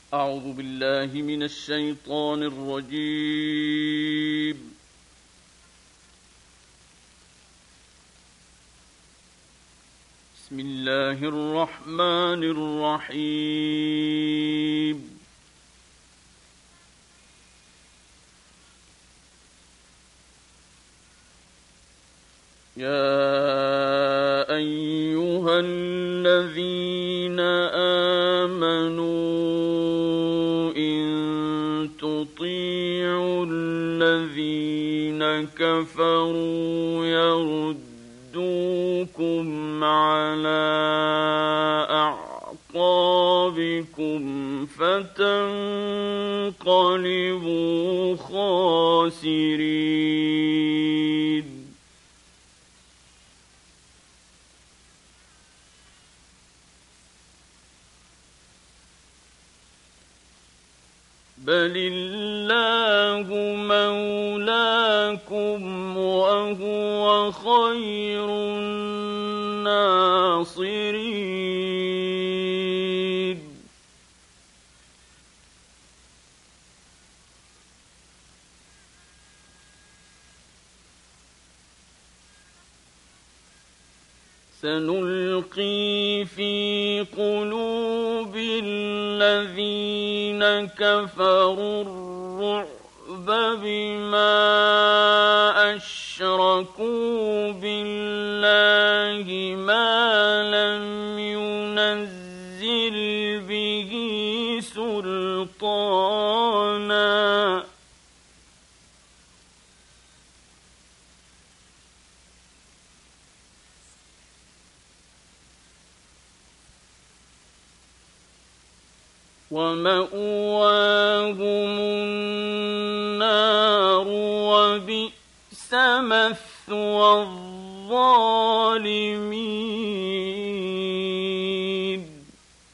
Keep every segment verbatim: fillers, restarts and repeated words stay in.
أعوذ بالله من الشيطان الرجيم. بسم الله الرحمن الرحيم. يا أيها الذين آمنوا إن تطيعوا الذين كفروا يردوكم على أعقابكم فتنقلبوا خاسرين. بل الله مولاكم وهو خير الناصرين. سنلقي في قلوب الذين كفروا الرعب بما أشركوا بالله ما لم ينزل به سلطانا ومأواهم النار وبئس مثوى الظالمين.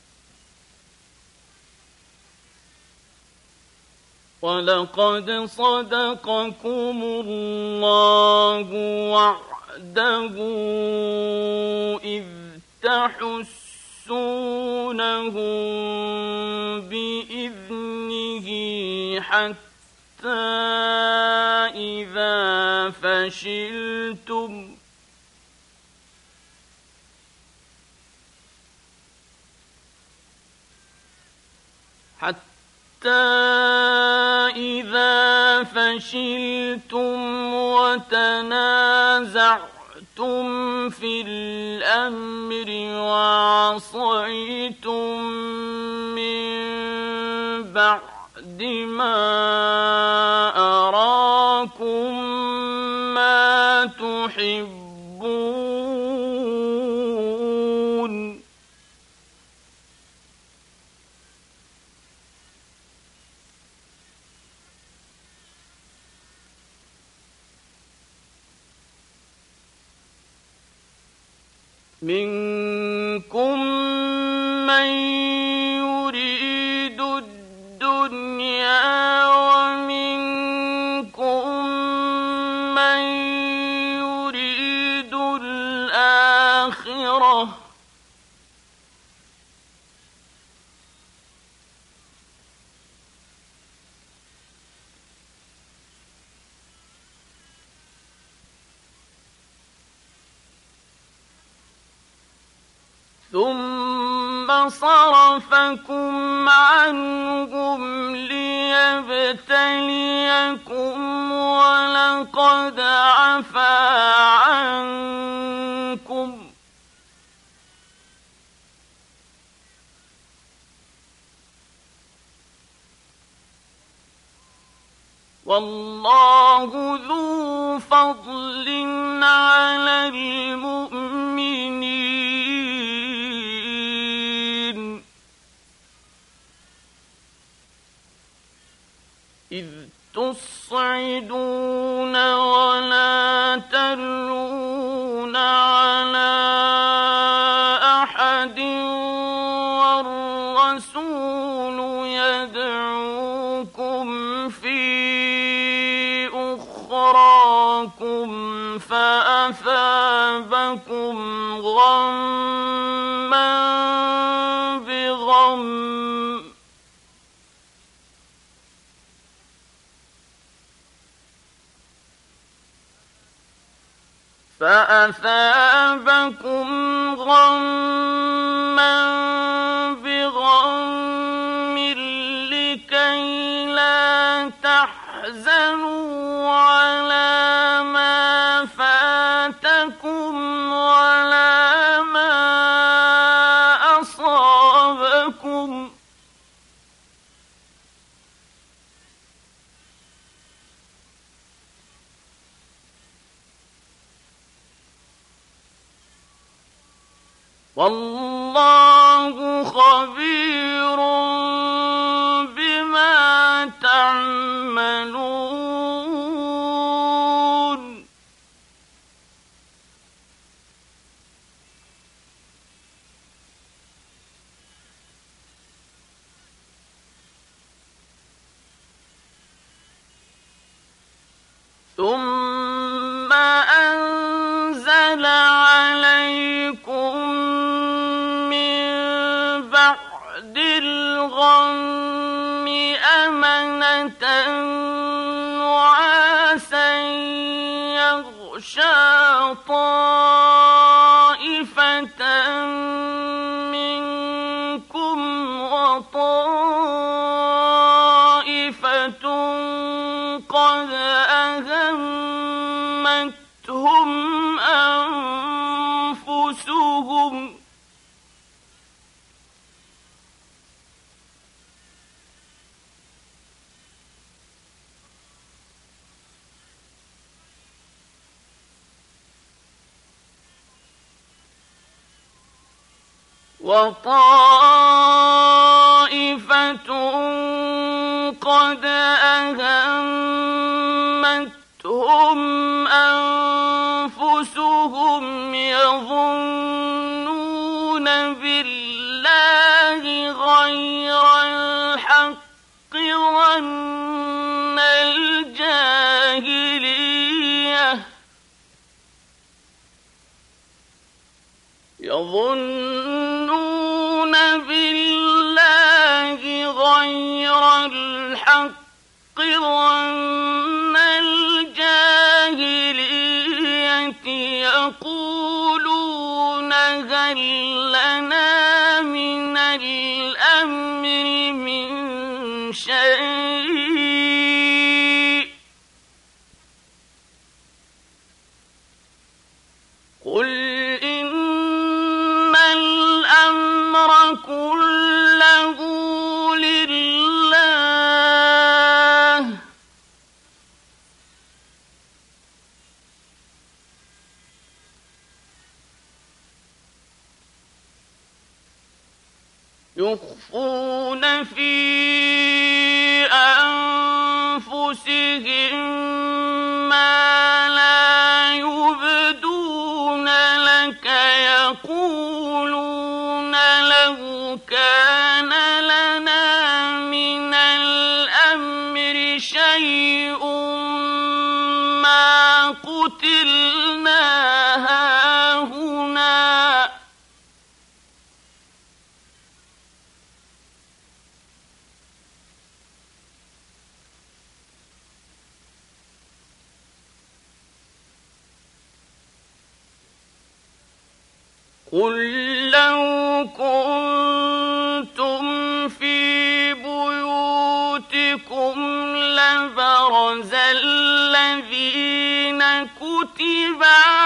ولقد صدقكم الله وعده إذ تحسونهم بإذنه حتى إذا فشلتم حتى إذا فشلتم وتنازعتم في الأمر وعصيتم من بعد ما أراكم ما تحبون منكم من يريد الدنيا ومنكم من يريد الآخرة ثم صرفكم عنهم ليبتليكم ولقد عفا عنكم والله ذو فضل على المؤمنين. إذ تصعدون ولا تلوون على أحد والرسول يدعوكم في أخراكم فأثابكم غمّا بغم فأثابكم غما بغم لكي لا تحزنوا على ما فاتكم ولا ما أصابكم والله خبير بما تعملون ثم أنزل عليكم الغم أمنة نعاسا يغشى طائفة منكم وطائفة قد أهمتهم أنفسهم وطائفة قد أهمتهم أنفسهم يظنون بالله غير الحق ظن الجاهلية يظنون بالله غير الحق ظن الجاهلية يقولون هل لنا من الأمر من شيء قل إن الأمر كله لله يخفون في أنفسهم ما لا يبدون لك يقولون لو كان لنا من الأمر شيء ما قتلنا هاهنا قل لو كنتم في بيوتكم لبرز الذين كتب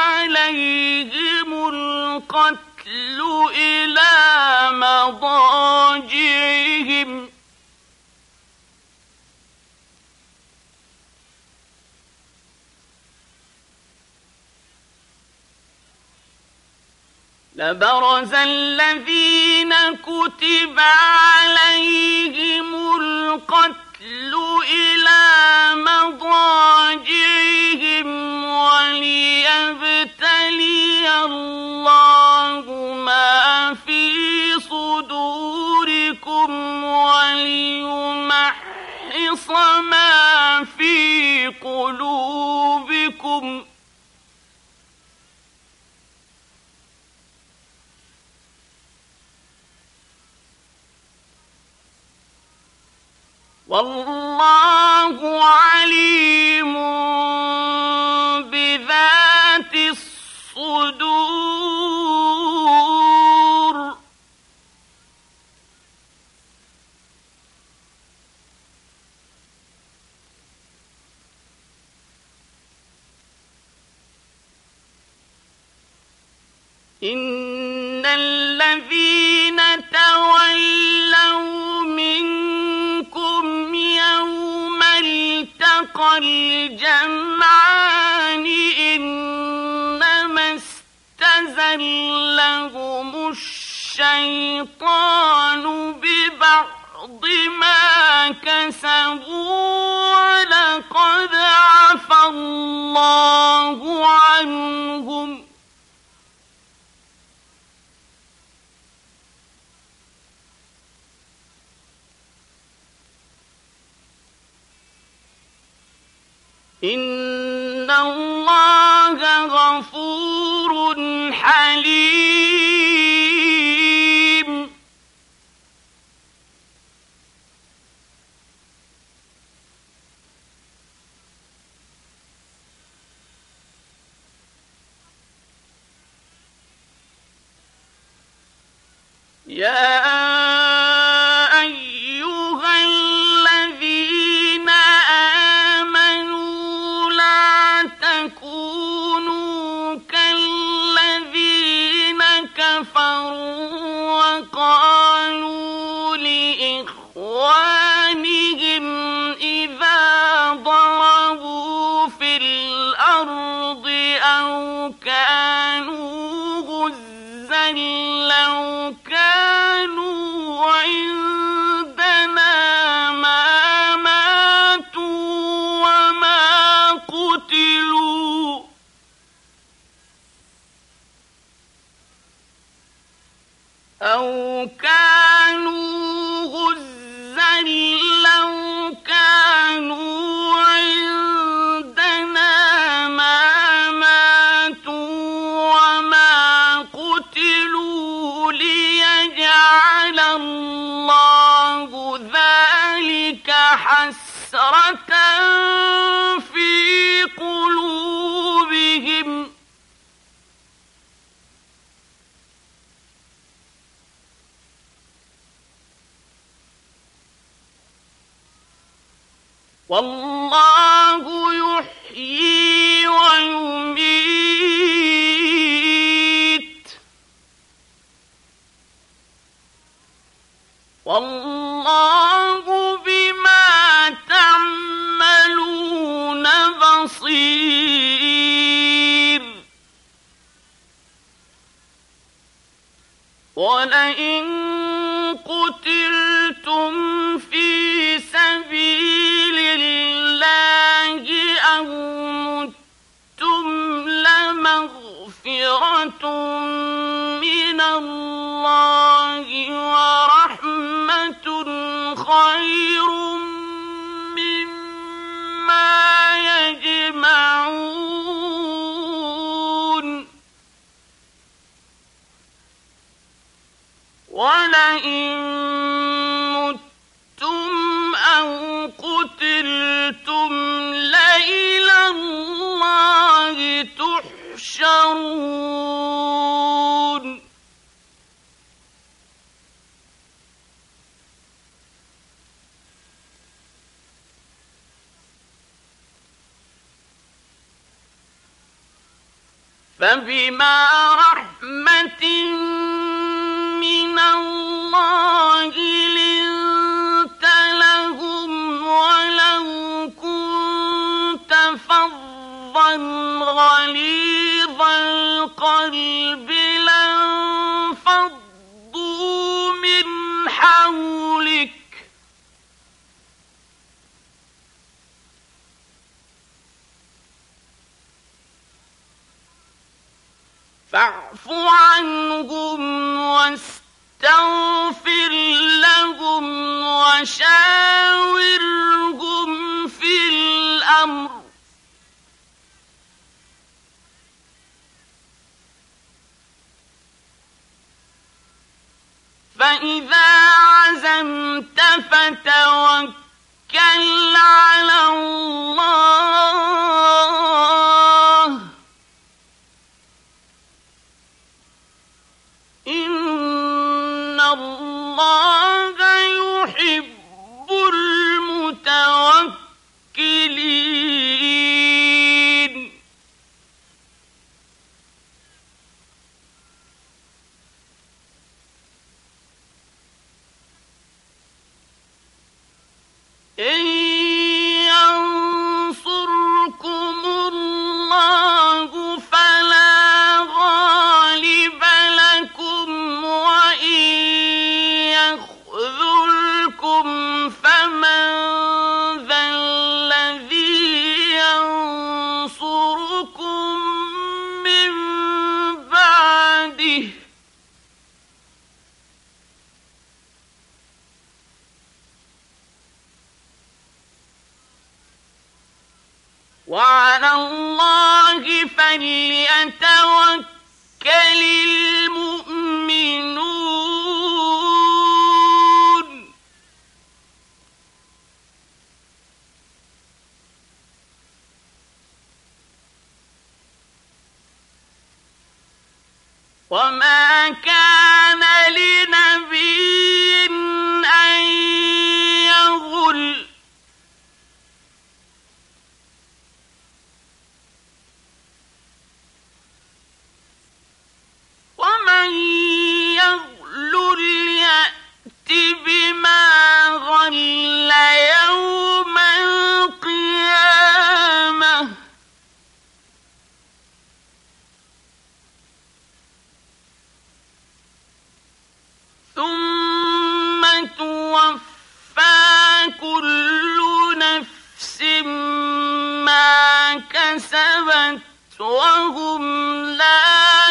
عليهم القتل إلى مضاجعهم لبرز الذين كتب عليهم القتل إلى مضاجعهم وليبتلي الله ما في صدوركم وليمحص ما في قلوبكم والله عليم بذات الصدور الصدور إن الذين تولوا منكم يوم التقى الجمعان إنما استزلهم الشيطان ببعض ما كسبوا ولقد عفى الله عنهم إن الله غفور حليم يا وقالوا لإخوانهم إذا ضربوا في الأرض أو كانوا غزا لو كانوا عندنا ما ماتوا وما قتلوا أو كانوا غزا لو كانوا عندنا ما ماتوا وما قتلوا ليجعل الله ذلك حسرة في قلوبهم والله يحيي ويميت والله بما تعملون بصير ولئن قتلتم في سبيل الله أو متم لمغفرة من الله ورحمة خير مما يجمعون ولئن متم أو قتلتم لإلى الله تحشرون فبما رحمة من الله لنت لهم ولو كنت فظا غليظ القلب لانفضوا من حولك فاعف عنهم واستغفر لهم وشاورهم في الأمر فإذا عزمت فتوكل على الله اللَّهَ يُحِبُّ الْمُتَوَكِّلِينَ. إِن يَنصُرْكُمُ اللَّهُ فَلَا غَالِبَ لَكُمْ وَإِن يَخْذُلْكُمْ فَمَن ذَا الَّذِي يَنصُرُكُم مِّن بَعْدِهِ ۗ وَعَلَى اللَّهِ فَلْيَتَوَكَّلِ الْمُؤْمِنُونَ. وَمَا كَانَ لِنَبِيٍّ أَن يَغُلَّ، وَمَن يَغْلُلْ يَأْتِ بِمَا غَلَّ يَوْمَ الْقِيَامَةِ ۚ ثُمَّ تُوَفَّىٰ كُلُّ نَفْسٍ مَّا كَسَبَتْ وَهُمْ لَا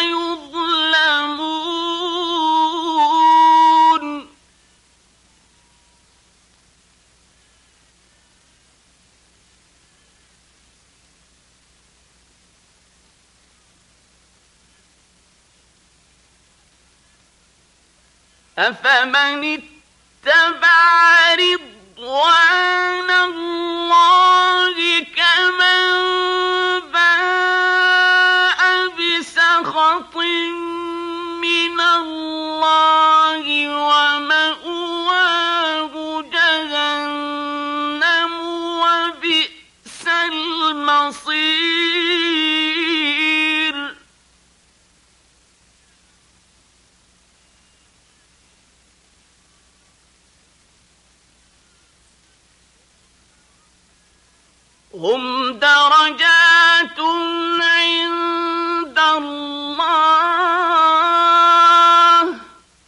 يُظْلَمُونَ. أَفَمَنِ اتَّبَعَ رِضْوَانَ اللَّهِ كَمَن بَاءَ بِسَخَطٍ مِّنَ اللَّهِ وَمَأْوَاهُ جَهَنَّمُ وَبِئْسَ الْمَصِيرُ. هُمْ دَرَجَاتٌ عِندَ اللَّهِ ۗ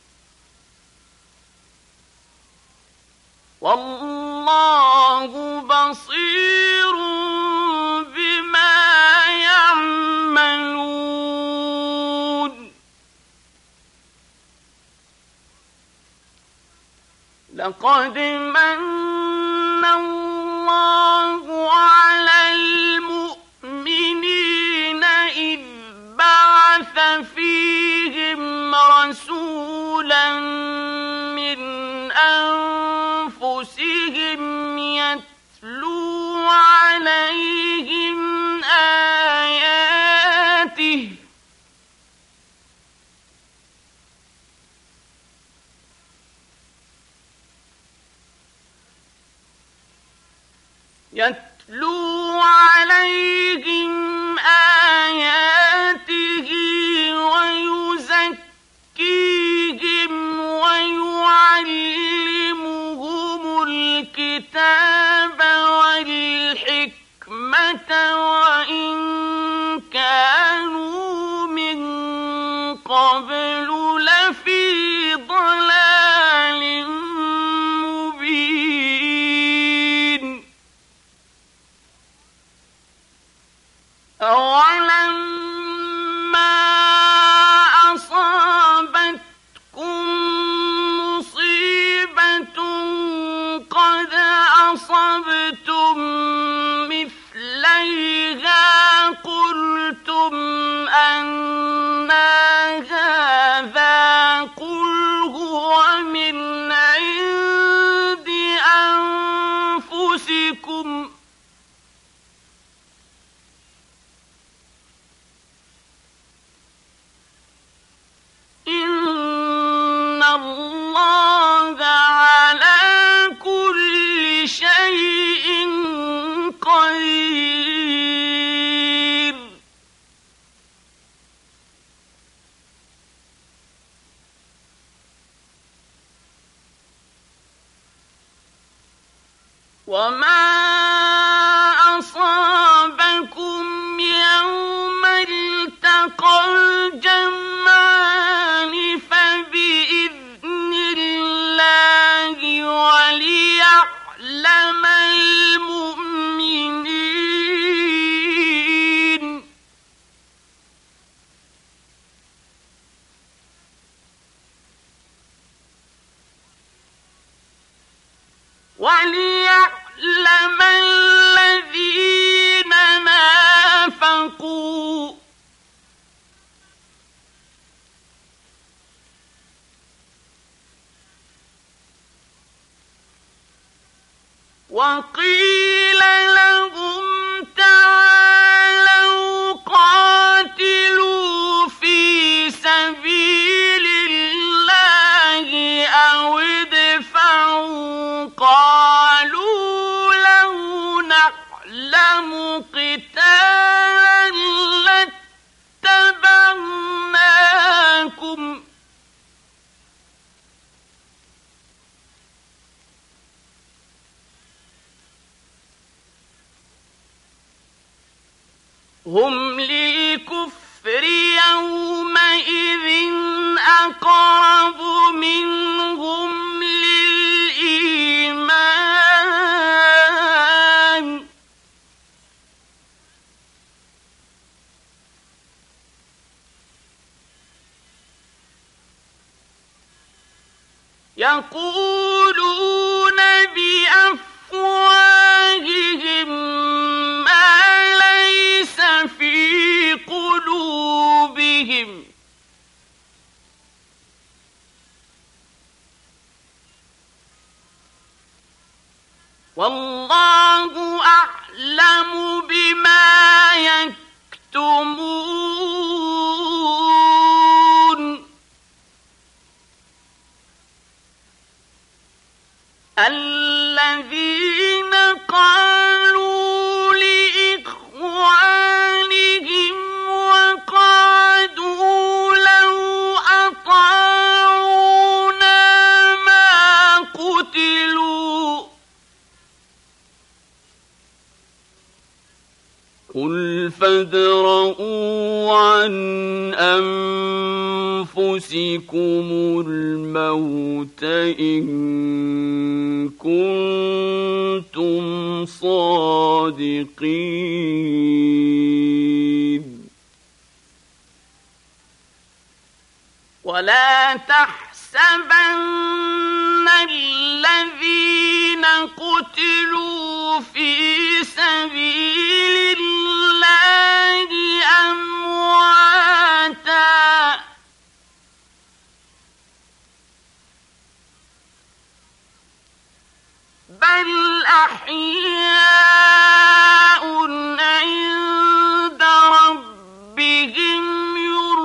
وَاللَّهُ بَصِيرٌ بِمَا يَعْمَلُونَ. لَقَدْ مَنَّ اللَّهُ عَلَى الْمُؤْمِنِينَ إِذْ بَعَثَ فِيهِمْ رَسُولًا مِّنْ أَنفُسِهِمْ يَتْلُو عَلَيْهِمْ آيَاتِهِ يَتْلُو عَلَيْهِمْ آيَاتِهِ وَيُزَكِّيهِمْ وَيُعَلِّمُهُمُ الْكِتَابَ وَالْحِكْمَةَ وَإِن كَانُوا مِن قَبْلُ لَفِي ضَلَالٍ مُّبِينٍ. أَوَلَمَّا أَصَابَتْكُم مُّصِيبَةٌ قَدْ أَصَبْتُم مِّثْلَيْهَا قُلْتُمْ أَنَّىٰ هَٰذَا وما أصابكم يوم التقى الجمعان فبإذن الله وليعلم المؤمنين وليعلم الذين نافقوا وقيل لهم تعالوا قاتلوا في سبيل الله أو ادفعوا قالوا لو نعلم قتالا لاتبعناكم هم للكفر يومئذ أقرب منهم للإيمان يقولون بأفواههم ما ليس في قلوبهم والله أعلم بما يكتمون الذين قالوا لإخوانهم وقعدوا لو أطاعونا ما قتلوا قل فادرءوا عن أنفسكم الموت إن كنتم صادقين ولا تحسبن الذين قتلوا في سبيل الله أمواتا بل أحياء عند ربهم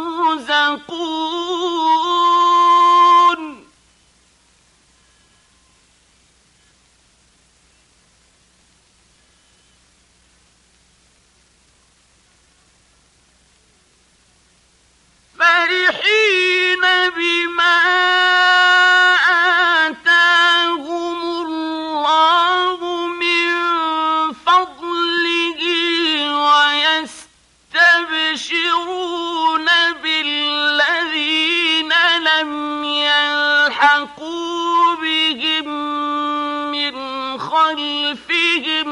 يرزقون فرحين بما آتاهم الله من فضله ويستبشرون بالذين لم يلحقوا بهم من خلفهم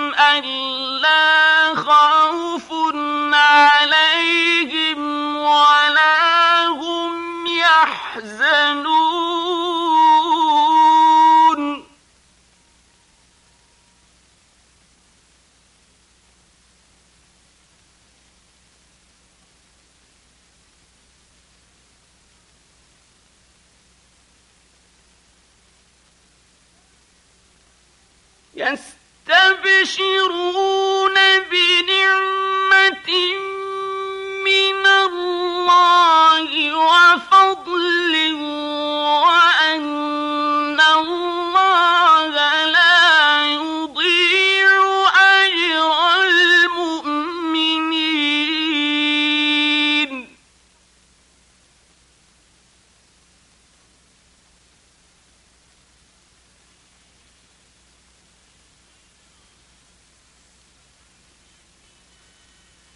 ألا خوف عليهم ولا هم يحزنون يستبشرون بنعمة من الله وفضل وأن الله لا يضيع أجر المؤمنين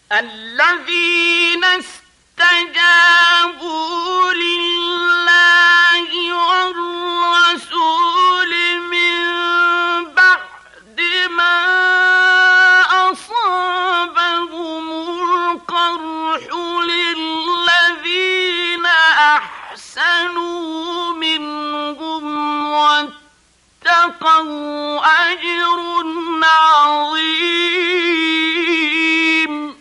الذين استجابوا لله والرسول من بعد ما أصابهم القرح للذين أحسنوا منهم واتقوا أجر عظيم.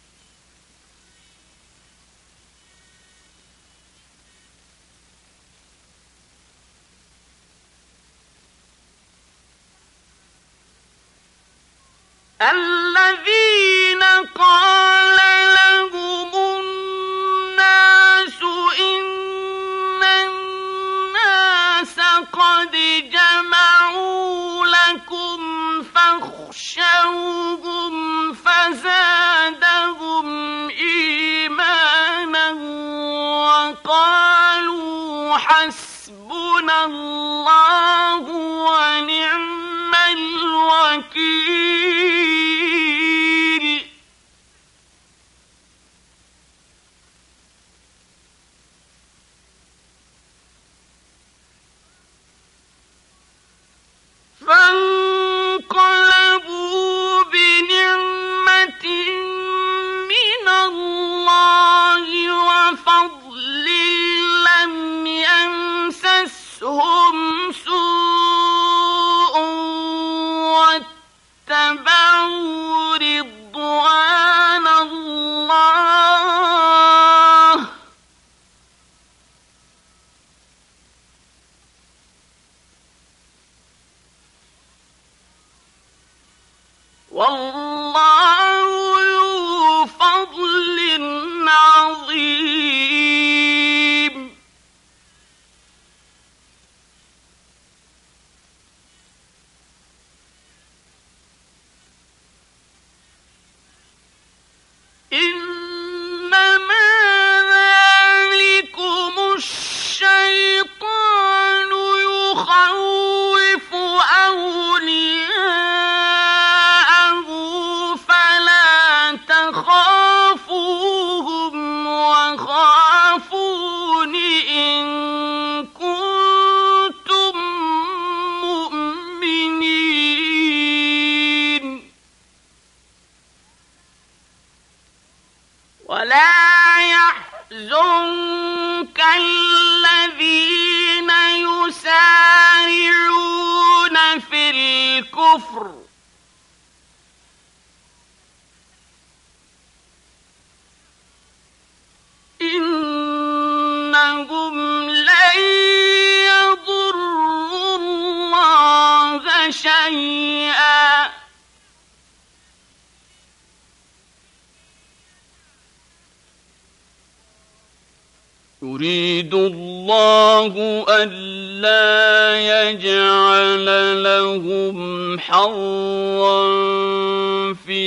الذين قال لهم الناس إن الناس قد جمعوا لكم فاخشوهم فزادهم إيمانا وقالوا حسبنا الله ونعم الوكيل. فانقلبوا بنعمة من الله وفضل لم يمسسهم سوء واتبعوا رضوان الله والله ذو فضل عظيم. إنما ذلكم الشيطان يخوف أولياءه فلا تخافوهم وخافون إن كنتم مؤمنين. ولا يحزنك الذين يسارعون في الكفر إنهم لن يضروا الله شيئا يريد الله ألا يجعل لهم حظا في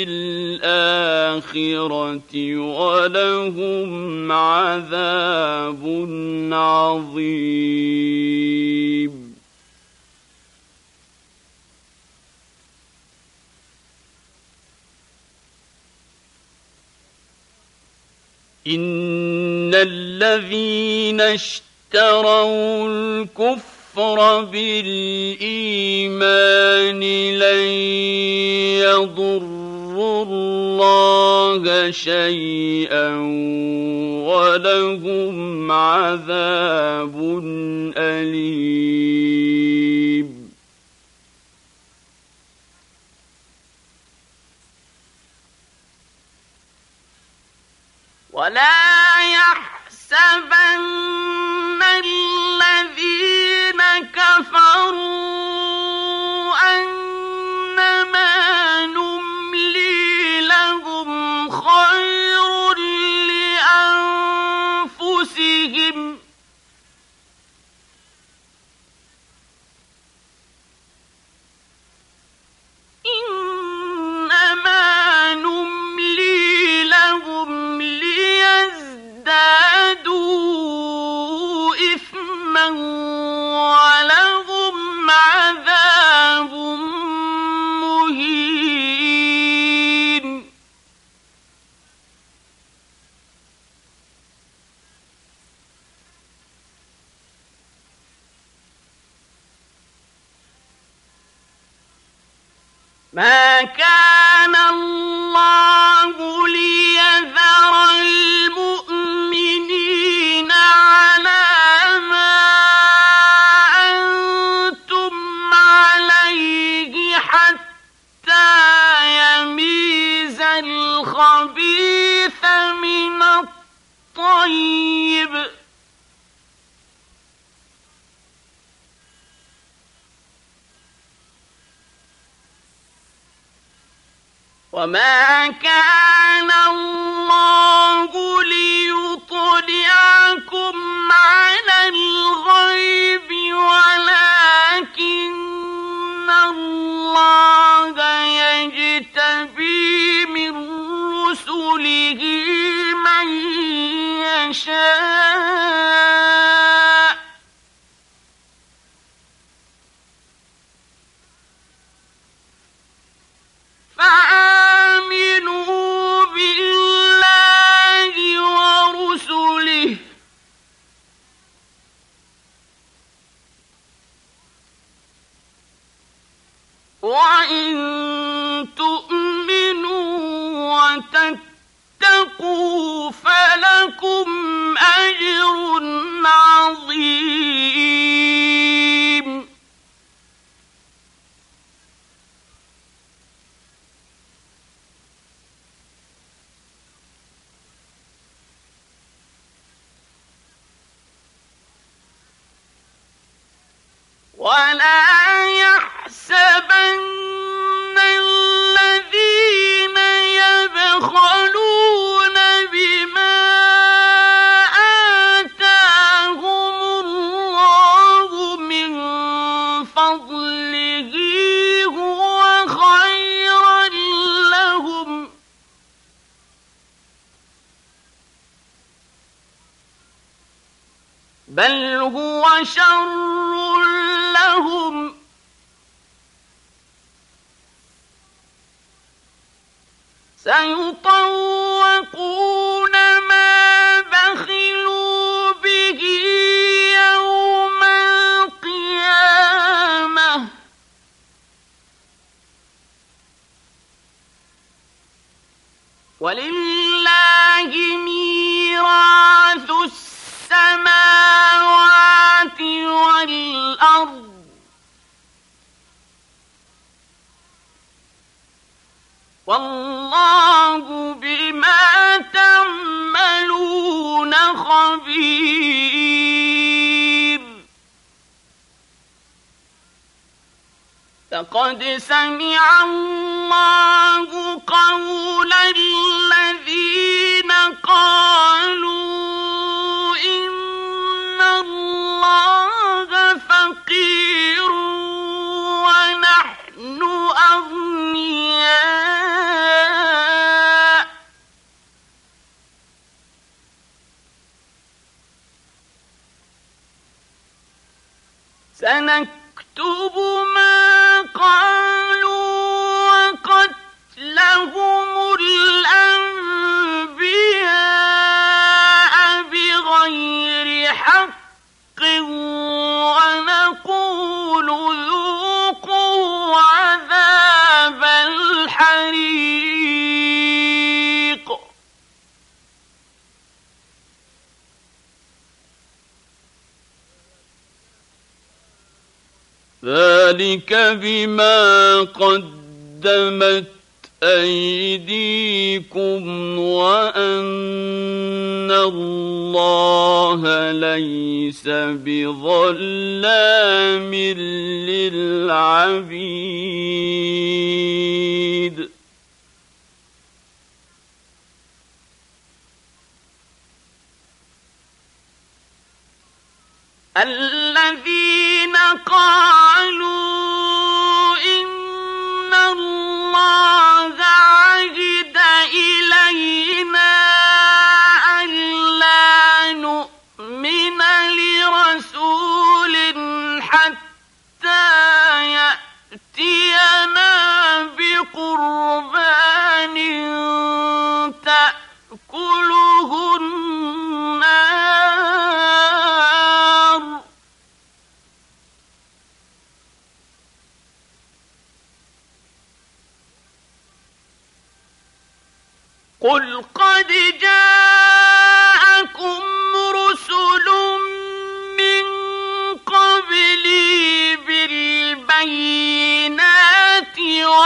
الآخرة ولهم عذاب عظيم. إن الذين اشتروا الكفر بالإيمان لن يضروا الله شيئا ولهم عذاب أليم. ولا يحسبن الذين كفروا أنما نملي لهم خير لأنفسهم إنما نملي لهم ليزدادوا إثما ولهم عذاب مهين. ما كان الله ليذر المؤمنين على ما أنتم عليه حتى يميز الخبيث من الطيب وما كان الله ليطلعكم على الغيب ولكن الله يجتبي من رسله من يشاء فآمنوا بالله ورسله وإن تؤمنوا وتتقوا فلكم أجر عظيم ولا يحسبن الذين يبخلون بما آتاهم الله من فضله هو خيرا لهم بل هو شر لهم سيطوقون ما بخلوا به يوم القيامة ولله ميراث السماوات والأرض والله بما تعملون خبير لقد سمع الله قول الذين قالوا إن الله فقير ونحن أغنياء سنكتب ما قالوا وقتلهم الأنبياء بغير حق ونقول ذوقوا عذاب الحريق ذلك بما قدمت أيديكم وأن الله ليس بظلام للعبيد الذين قالوا إن الله عهد إلينا ألا نؤمن لرسول حتى يأتينا بقربان تأكله النار قل قد جاءكم رسل من قبلي بالبينات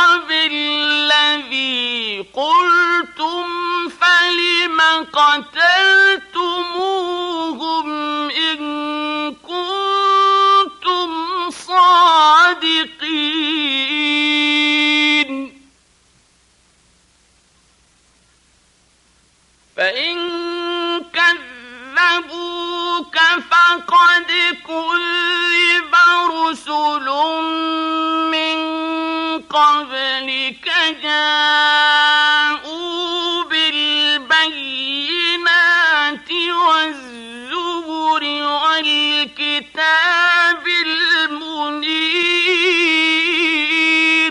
وبالذي قلتم فلم قتلتموهم إن كنتم صادقين فإن كذبوك فقد كذب رسل من قبلك جاءوا بالبينات والزبر والكتاب المنير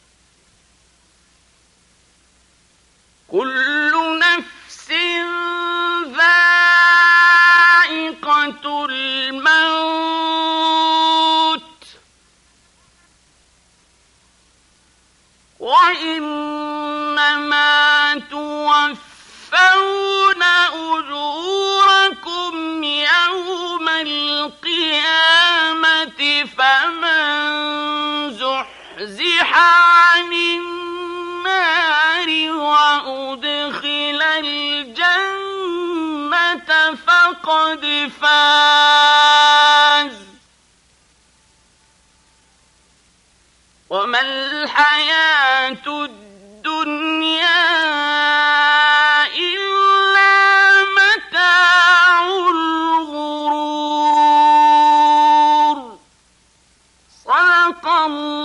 كل نفس ذائقة الموت وإنما توفون أجوركم يوم القيامة فمن زحزح عن النار وأدخل الجنة فقد فاز وما الحياة الدنيا إلا متاع الغرور صدق الله